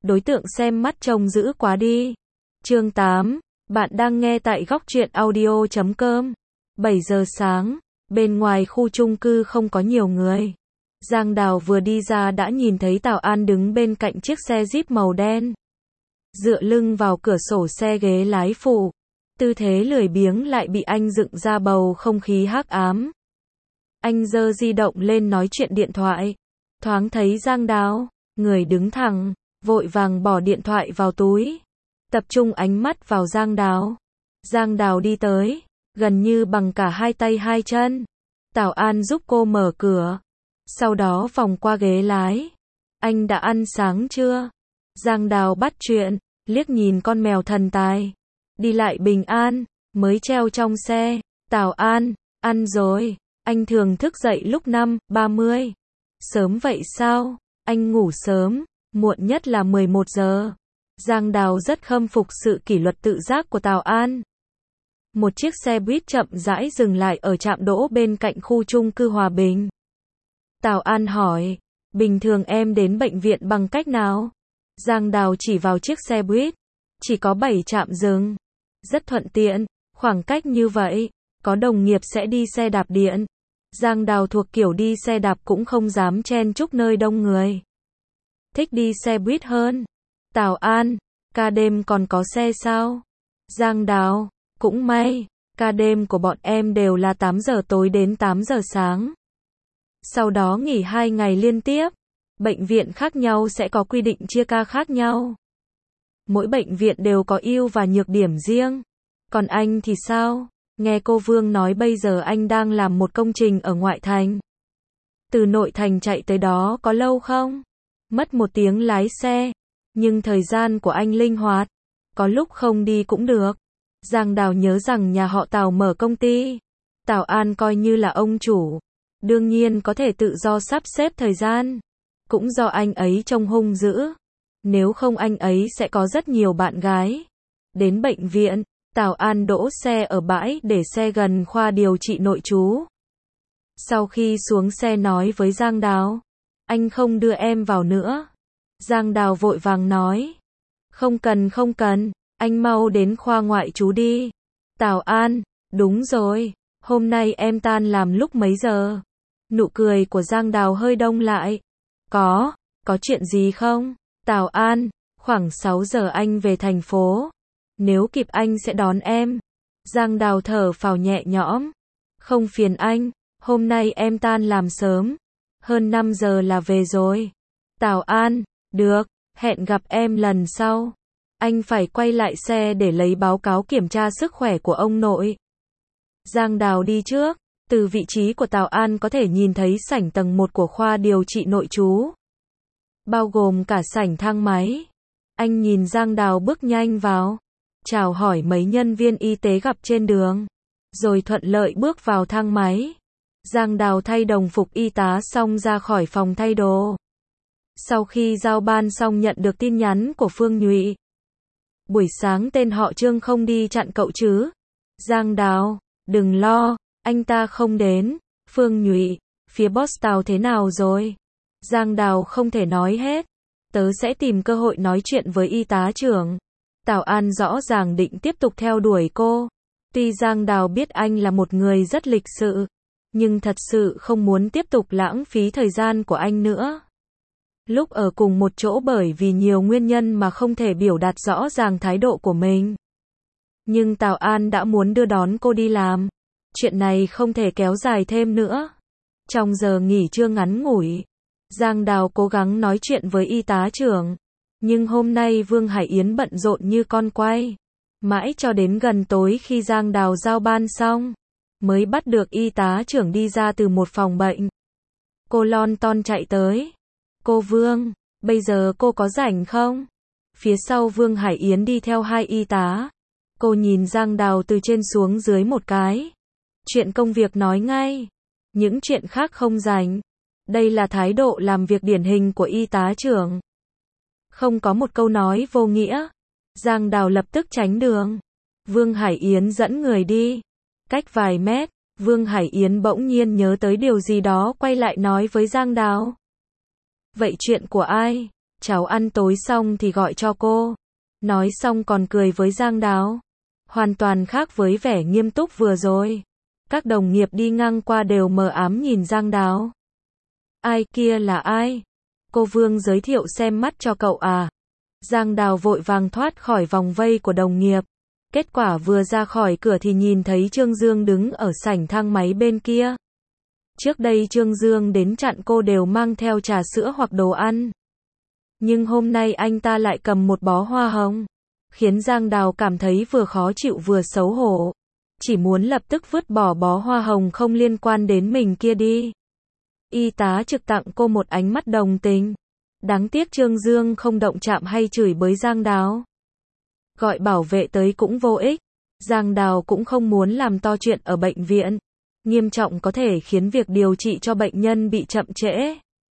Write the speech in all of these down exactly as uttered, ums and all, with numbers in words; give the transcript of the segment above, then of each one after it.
đối tượng xem mắt trông dữ quá đi. Chương tám, bạn đang nghe tại góc truyện audio chấm com. bảy giờ sáng, bên ngoài khu chung cư không có nhiều người. Giang Đào vừa đi ra đã nhìn thấy Tào An đứng bên cạnh chiếc xe Jeep màu đen. Dựa lưng vào cửa sổ xe ghế lái phụ. Tư thế lười biếng lại bị anh dựng ra bầu không khí hắc ám. Anh giơ di động lên nói chuyện điện thoại. Thoáng thấy Giang Đào, người đứng thẳng, vội vàng bỏ điện thoại vào túi. Tập trung ánh mắt vào Giang Đào. Giang Đào đi tới, gần như bằng cả hai tay hai chân. Tào An giúp cô mở cửa. Sau đó vòng qua ghế lái. Anh đã ăn sáng chưa? Giang Đào bắt chuyện, liếc nhìn con mèo thần tài. Đi lại bình an, mới treo trong xe. Tào An, ăn rồi. Anh thường thức dậy lúc năm ba mươi. Sớm vậy sao? Anh ngủ sớm, muộn nhất là mười một giờ. Giang Đào rất khâm phục sự kỷ luật tự giác của Tào An. Một chiếc xe buýt chậm rãi dừng lại ở trạm đỗ bên cạnh khu chung cư Hòa Bình. Tào An hỏi, bình thường em đến bệnh viện bằng cách nào? Giang Đào chỉ vào chiếc xe buýt. Chỉ có bảy trạm dừng. Rất thuận tiện, khoảng cách như vậy, có đồng nghiệp sẽ đi xe đạp điện. Giang Đào thuộc kiểu đi xe đạp cũng không dám chen chúc nơi đông người. Thích đi xe buýt hơn. Tào An, ca đêm còn có xe sao? Giang Đào, cũng may, ca đêm của bọn em đều là tám giờ tối đến tám giờ sáng. Sau đó nghỉ hai ngày liên tiếp. Bệnh viện khác nhau sẽ có quy định chia ca khác nhau. Mỗi bệnh viện đều có ưu và nhược điểm riêng. Còn anh thì sao? Nghe cô Vương nói bây giờ anh đang làm một công trình ở ngoại thành. Từ nội thành chạy tới đó có lâu không? Mất một tiếng lái xe. Nhưng thời gian của anh linh hoạt. Có lúc không đi cũng được. Giang Đào nhớ rằng nhà họ Tào mở công ty. Tào An coi như là ông chủ. Đương nhiên có thể tự do sắp xếp thời gian. Cũng do anh ấy trông hung dữ. Nếu không anh ấy sẽ có rất nhiều bạn gái. Đến bệnh viện, Tào An đỗ xe ở bãi để xe gần khoa điều trị nội trú. Sau khi xuống xe nói với Giang Đào, anh không đưa em vào nữa. Giang Đào vội vàng nói, không cần không cần, anh mau đến khoa ngoại trú đi. Tào An, đúng rồi, hôm nay em tan làm lúc mấy giờ? Nụ cười của Giang Đào hơi đông lại. Có, có chuyện gì không? Tào An, khoảng sáu giờ anh về thành phố. Nếu kịp anh sẽ đón em. Giang Đào thở phào nhẹ nhõm. Không phiền anh, hôm nay em tan làm sớm. Hơn năm giờ là về rồi. Tào An, được, hẹn gặp em lần sau. Anh phải quay lại xe để lấy báo cáo kiểm tra sức khỏe của ông nội. Giang Đào đi trước. Từ vị trí của Tào An có thể nhìn thấy sảnh tầng một của khoa điều trị nội trú. Bao gồm cả sảnh thang máy. Anh nhìn Giang Đào bước nhanh vào. Chào hỏi mấy nhân viên y tế gặp trên đường. Rồi thuận lợi bước vào thang máy. Giang Đào thay đồng phục y tá xong ra khỏi phòng thay đồ. Sau khi giao ban xong nhận được tin nhắn của Phương Nhụy. Buổi sáng tên họ Trương không đi chặn cậu chứ? Giang Đào, đừng lo. Anh ta không đến. Phương Nhụy, phía boss Tào thế nào rồi? Giang Đào không thể nói hết. Tớ sẽ tìm cơ hội nói chuyện với y tá trưởng. Tào An rõ ràng định tiếp tục theo đuổi cô. Tuy Giang Đào biết anh là một người rất lịch sự, nhưng thật sự không muốn tiếp tục lãng phí thời gian của anh nữa. Lúc ở cùng một chỗ bởi vì nhiều nguyên nhân mà không thể biểu đạt rõ ràng thái độ của mình. Nhưng Tào An đã muốn đưa đón cô đi làm. Chuyện này không thể kéo dài thêm nữa. Trong giờ nghỉ trưa ngắn ngủi, Giang Đào cố gắng nói chuyện với y tá trưởng. Nhưng hôm nay Vương Hải Yến bận rộn như con quay. Mãi cho đến gần tối khi Giang Đào giao ban xong, mới bắt được y tá trưởng đi ra từ một phòng bệnh. Cô lon ton chạy tới. Cô Vương, bây giờ cô có rảnh không? Phía sau Vương Hải Yến đi theo hai y tá. Cô nhìn Giang Đào từ trên xuống dưới một cái. Chuyện công việc nói ngay. Những chuyện khác không rảnh. Đây là thái độ làm việc điển hình của y tá trưởng. Không có một câu nói vô nghĩa. Giang Đào lập tức tránh đường. Vương Hải Yến dẫn người đi. Cách vài mét, Vương Hải Yến bỗng nhiên nhớ tới điều gì đó quay lại nói với Giang Đào. Vậy chuyện của ai? Cháu ăn tối xong thì gọi cho cô. Nói xong còn cười với Giang Đào. Hoàn toàn khác với vẻ nghiêm túc vừa rồi. Các đồng nghiệp đi ngang qua đều mờ ám nhìn Giang Đào. Ai kia là ai? Cô Vương giới thiệu xem mắt cho cậu à? Giang Đào vội vàng thoát khỏi vòng vây của đồng nghiệp. Kết quả vừa ra khỏi cửa thì nhìn thấy Trương Dương đứng ở sảnh thang máy bên kia. Trước đây Trương Dương đến chặn cô đều mang theo trà sữa hoặc đồ ăn. Nhưng hôm nay anh ta lại cầm một bó hoa hồng. Khiến Giang Đào cảm thấy vừa khó chịu vừa xấu hổ. Chỉ muốn lập tức vứt bỏ bó hoa hồng không liên quan đến mình kia đi. Y tá trực tặng cô một ánh mắt đồng tình. Đáng tiếc Trương Dương không động chạm hay chửi bới Giang Đào. Gọi bảo vệ tới cũng vô ích. Giang Đào cũng không muốn làm to chuyện ở bệnh viện. Nghiêm trọng có thể khiến việc điều trị cho bệnh nhân bị chậm trễ.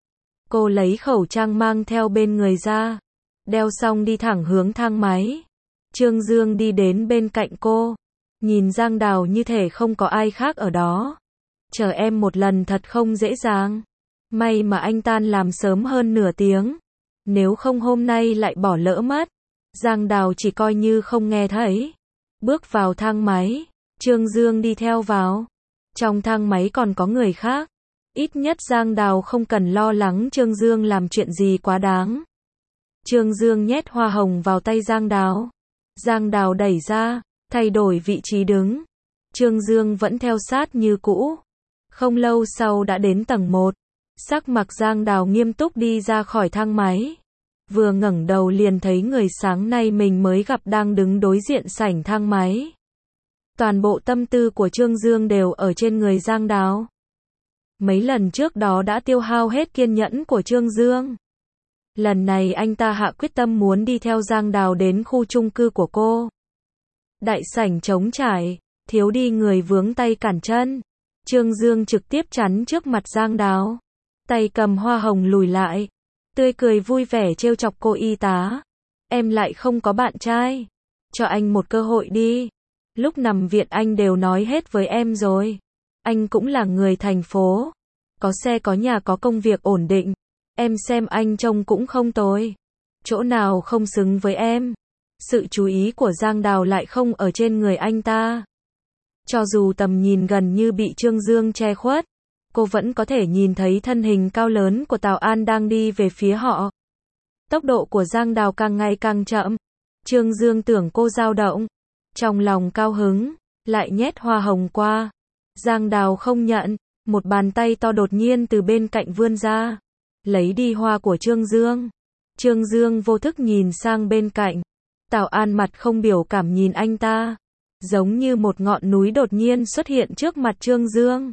Cô lấy khẩu trang mang theo bên người ra. Đeo xong đi thẳng hướng thang máy. Trương Dương đi đến bên cạnh cô. Nhìn Giang Đào như thể không có ai khác ở đó. Chờ em một lần thật không dễ dàng. May mà anh tan làm sớm hơn nửa tiếng. Nếu không hôm nay lại bỏ lỡ mất. Giang Đào chỉ coi như không nghe thấy. Bước vào thang máy. Trương Dương đi theo vào. Trong thang máy còn có người khác. Ít nhất Giang Đào không cần lo lắng Trương Dương làm chuyện gì quá đáng. Trương Dương nhét hoa hồng vào tay Giang Đào. Giang Đào đẩy ra, thay đổi vị trí đứng. Trương Dương vẫn theo sát như cũ. Không lâu sau đã đến tầng một. Sắc mặt Giang Đào nghiêm túc đi ra khỏi thang máy. Vừa ngẩng đầu liền thấy người sáng nay mình mới gặp đang đứng đối diện sảnh thang máy. Toàn bộ tâm tư của Trương Dương đều ở trên người Giang Đào. Mấy lần trước đó đã tiêu hao hết kiên nhẫn của Trương Dương. Lần này anh ta hạ quyết tâm muốn đi theo Giang Đào đến khu chung cư của cô. Đại sảnh trống trải, thiếu đi người vướng tay cản chân. Trương Dương trực tiếp chắn trước mặt Giang Đào. Tay cầm hoa hồng lùi lại. Tươi cười vui vẻ trêu chọc cô y tá. Em lại không có bạn trai. Cho anh một cơ hội đi. Lúc nằm viện anh đều nói hết với em rồi. Anh cũng là người thành phố. Có xe có nhà có công việc ổn định. Em xem anh trông cũng không tồi. Chỗ nào không xứng với em. Sự chú ý của Giang Đào lại không ở trên người anh ta. Cho dù tầm nhìn gần như bị Trương Dương che khuất, cô vẫn có thể nhìn thấy thân hình cao lớn của Tào An đang đi về phía họ. Tốc độ của Giang Đào càng ngày càng chậm. Trương Dương tưởng cô dao động. Trong lòng cao hứng, lại nhét hoa hồng qua. Giang Đào không nhận. Một bàn tay to đột nhiên từ bên cạnh vươn ra. Lấy đi hoa của Trương Dương. Trương Dương vô thức nhìn sang bên cạnh. Tào An mặt không biểu cảm nhìn anh ta. Giống như một ngọn núi đột nhiên xuất hiện trước mặt Trương Dương.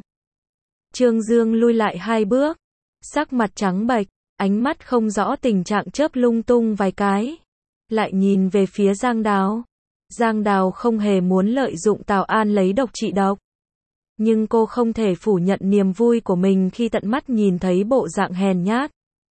Trương Dương lui lại hai bước. Sắc mặt trắng bệch, ánh mắt không rõ tình trạng chớp lung tung vài cái. Lại nhìn về phía Giang Đào. Giang Đào không hề muốn lợi dụng Tào An lấy độc trị độc. Nhưng cô không thể phủ nhận niềm vui của mình khi tận mắt nhìn thấy bộ dạng hèn nhát.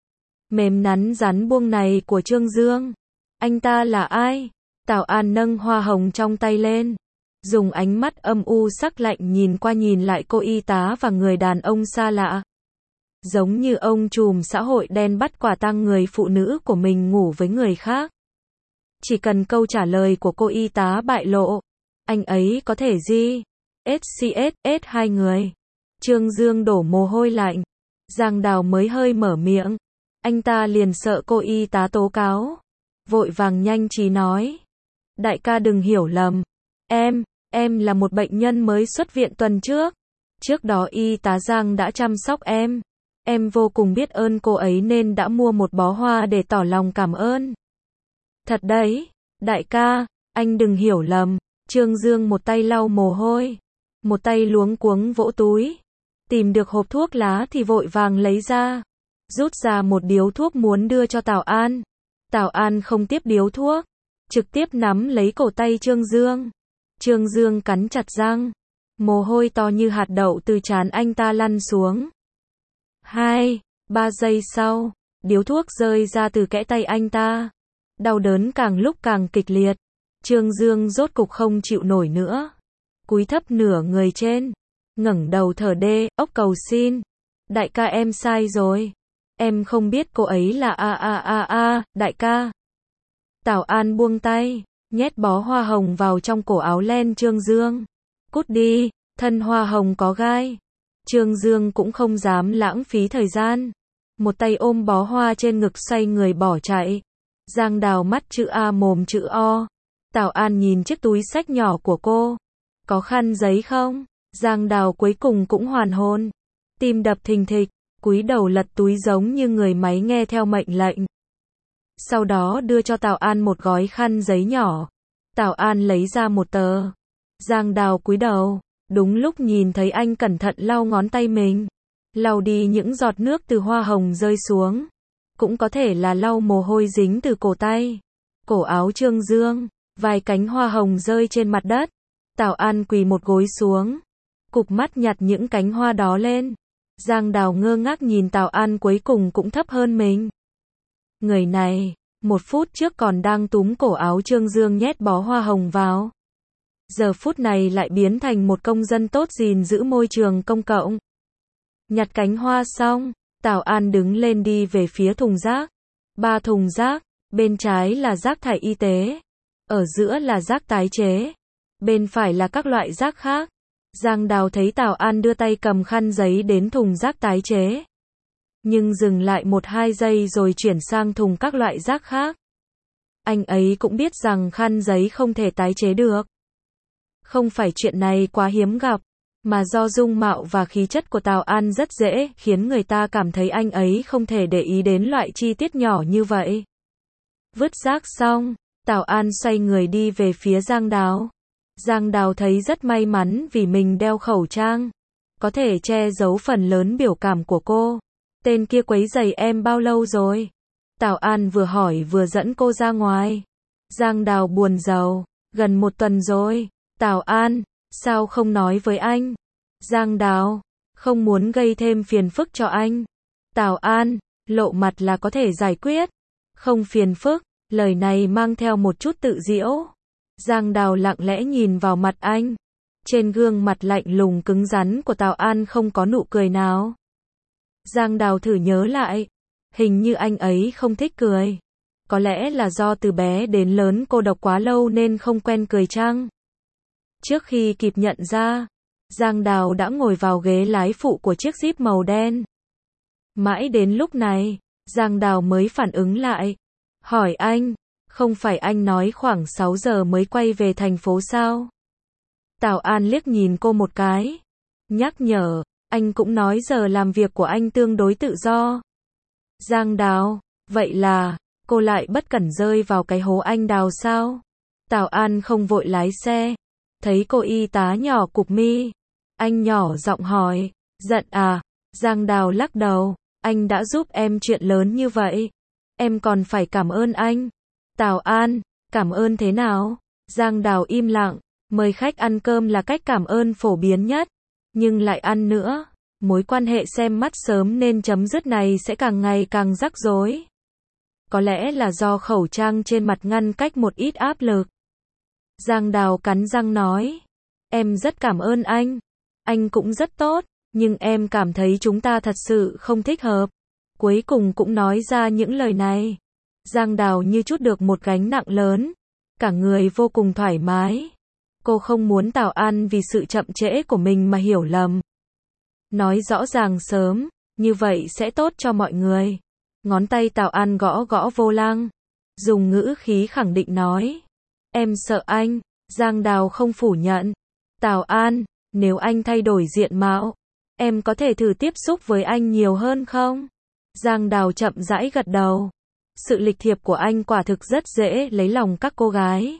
Mềm nắn rắn buông này của Trương Dương. Anh ta là ai? Tào An nâng hoa hồng trong tay lên. Dùng ánh mắt âm u sắc lạnh nhìn qua nhìn lại cô y tá và người đàn ông xa lạ. Giống như ông trùm xã hội đen bắt quả tang người phụ nữ của mình ngủ với người khác. Chỉ cần câu trả lời của cô y tá bại lộ, anh ấy có thể gì? ét xê ét ét hai người. Trương Dương đổ mồ hôi lạnh. Giang Đào mới hơi mở miệng. Anh ta liền sợ cô y tá tố cáo. Vội vàng nhanh trí nói. Đại ca đừng hiểu lầm. Em, em là một bệnh nhân mới xuất viện tuần trước. Trước đó y tá Giang đã chăm sóc em. Em vô cùng biết ơn cô ấy nên đã mua một bó hoa để tỏ lòng cảm ơn. Thật đấy, đại ca, anh đừng hiểu lầm. Trương Dương một tay lau mồ hôi. Một tay luống cuống vỗ túi. Tìm được hộp thuốc lá thì vội vàng lấy ra. Rút ra một điếu thuốc muốn đưa cho Tào An. Tào An không tiếp điếu thuốc. Trực tiếp nắm lấy cổ tay Trương Dương. Trương Dương cắn chặt răng. Mồ hôi to như hạt đậu từ trán anh ta lăn xuống. Hai, ba giây sau, điếu thuốc rơi ra từ kẽ tay anh ta. Đau đớn càng lúc càng kịch liệt. Trương Dương rốt cục không chịu nổi nữa. Cúi thấp nửa người trên. Ngẩng đầu thở đê, ốc cầu xin. Đại ca em sai rồi. Em không biết cô ấy là a a a a, đại ca. Tào An buông tay, nhét bó hoa hồng vào trong cổ áo len Trương Dương. Cút đi, thân hoa hồng có gai. Trương Dương cũng không dám lãng phí thời gian. Một tay ôm bó hoa trên ngực xoay người bỏ chạy. Giang Đào mắt chữ A mồm chữ O. Tào An nhìn chiếc túi xách nhỏ của cô. Có khăn giấy không? Giang Đào cuối cùng cũng hoàn hồn. Tim đập thình thịch, cúi đầu lật túi giống như người máy nghe theo mệnh lệnh. Sau đó đưa cho Tào An một gói khăn giấy nhỏ. Tào An lấy ra một tờ. Giang Đào cúi đầu, đúng lúc nhìn thấy anh cẩn thận lau ngón tay mình. Lau đi những giọt nước từ hoa hồng rơi xuống. Cũng có thể là lau mồ hôi dính từ cổ tay. Cổ áo Trương Dương, vài cánh hoa hồng rơi trên mặt đất. Tào An quỳ một gối xuống, cụp mắt nhặt những cánh hoa đó lên. Giang Đào ngơ ngác nhìn Tào An cuối cùng cũng thấp hơn mình. Người này, một phút trước còn đang túm cổ áo Trương Dương nhét bó hoa hồng vào. Giờ phút này lại biến thành một công dân tốt gìn giữ môi trường công cộng. Nhặt cánh hoa xong, Tào An đứng lên đi về phía thùng rác. Ba thùng rác, bên trái là rác thải y tế, ở giữa là rác tái chế, bên phải là các loại rác khác. Giang Đào thấy Tào An đưa tay cầm khăn giấy đến thùng rác tái chế, nhưng dừng lại một hai giây rồi chuyển sang thùng các loại rác khác. Anh ấy cũng biết rằng khăn giấy không thể tái chế được. Không phải chuyện này quá hiếm gặp, mà do dung mạo và khí chất của Tào An rất dễ khiến người ta cảm thấy anh ấy không thể để ý đến loại chi tiết nhỏ như vậy. Vứt rác xong, Tào An xoay người đi về phía Giang Đào. Giang Đào thấy rất may mắn vì mình đeo khẩu trang, có thể che giấu phần lớn biểu cảm của cô. Tên kia quấy rầy em bao lâu rồi? Tào An vừa hỏi vừa dẫn cô ra ngoài. Giang Đào buồn rầu, gần một tuần rồi. Tào An, sao không nói với anh? Giang Đào, không muốn gây thêm phiền phức cho anh. Tào An, lộ mặt là có thể giải quyết. Không phiền phức, lời này mang theo một chút tự giễu. Giang Đào lặng lẽ nhìn vào mặt anh. Trên gương mặt lạnh lùng cứng rắn của Tào An không có nụ cười nào. Giang Đào thử nhớ lại. Hình như anh ấy không thích cười. Có lẽ là do từ bé đến lớn cô độc quá lâu nên không quen cười chăng? Trước khi kịp nhận ra, Giang Đào đã ngồi vào ghế lái phụ của chiếc Jeep màu đen. Mãi đến lúc này, Giang Đào mới phản ứng lại. Hỏi anh, không phải anh nói khoảng sáu giờ mới quay về thành phố sao? Tào An liếc nhìn cô một cái. Nhắc nhở, anh cũng nói giờ làm việc của anh tương đối tự do. Giang Đào, vậy là, cô lại bất cẩn rơi vào cái hố anh đào sao? Tào An không vội lái xe. Thấy cô y tá nhỏ cụp mi. Anh nhỏ giọng hỏi, giận à? Giang Đào lắc đầu, anh đã giúp em chuyện lớn như vậy. Em còn phải cảm ơn anh. Tào An, cảm ơn thế nào? Giang Đào im lặng, mời khách ăn cơm là cách cảm ơn phổ biến nhất. Nhưng lại ăn nữa, mối quan hệ xem mắt sớm nên chấm dứt này sẽ càng ngày càng rắc rối. Có lẽ là do khẩu trang trên mặt ngăn cách một ít áp lực. Giang Đào cắn răng nói, em rất cảm ơn anh. Anh cũng rất tốt, nhưng em cảm thấy chúng ta thật sự không thích hợp. Cuối cùng cũng nói ra những lời này. Giang Đào như trút được một gánh nặng lớn. Cả người vô cùng thoải mái. Cô không muốn Tào An vì sự chậm trễ của mình mà hiểu lầm. Nói rõ ràng sớm, như vậy sẽ tốt cho mọi người. Ngón tay Tào An gõ gõ vô lăng. Dùng ngữ khí khẳng định nói. Em sợ anh. Giang Đào không phủ nhận. Tào An, nếu anh thay đổi diện mạo, em có thể thử tiếp xúc với anh nhiều hơn không? Giang Đào chậm rãi gật đầu. Sự lịch thiệp của anh quả thực rất dễ lấy lòng các cô gái.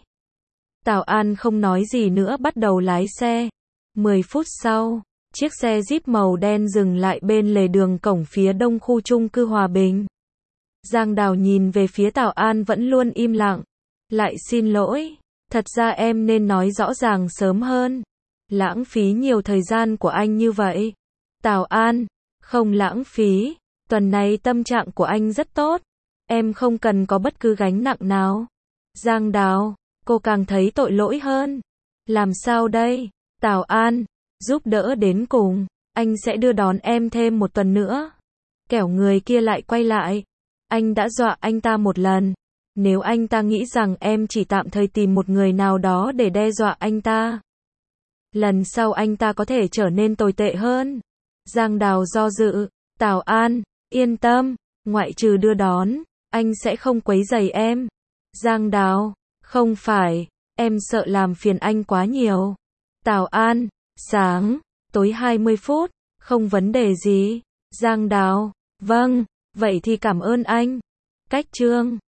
Tào An không nói gì nữa bắt đầu lái xe. mười phút sau, chiếc xe Jeep màu đen dừng lại bên lề đường cổng phía đông khu chung cư Hòa Bình. Giang Đào nhìn về phía Tào An vẫn luôn im lặng. Lại xin lỗi, thật ra em nên nói rõ ràng sớm hơn. Lãng phí nhiều thời gian của anh như vậy. Tào An, không lãng phí, tuần này tâm trạng của anh rất tốt. Em không cần có bất cứ gánh nặng nào. Giang Đào, cô càng thấy tội lỗi hơn. Làm sao đây? Tào An, giúp đỡ đến cùng, anh sẽ đưa đón em thêm một tuần nữa. Kẻo người kia lại quay lại. Anh đã dọa anh ta một lần. Nếu anh ta nghĩ rằng em chỉ tạm thời tìm một người nào đó để đe dọa anh ta, lần sau anh ta có thể trở nên tồi tệ hơn. Giang Đào do dự. Tào An, yên tâm, ngoại trừ đưa đón, anh sẽ không quấy rầy em. Giang Đào, không phải, em sợ làm phiền anh quá nhiều. Tào An, sáng, tối hai mươi phút, không vấn đề gì. Giang Đào, vâng, vậy thì cảm ơn anh. Cách chương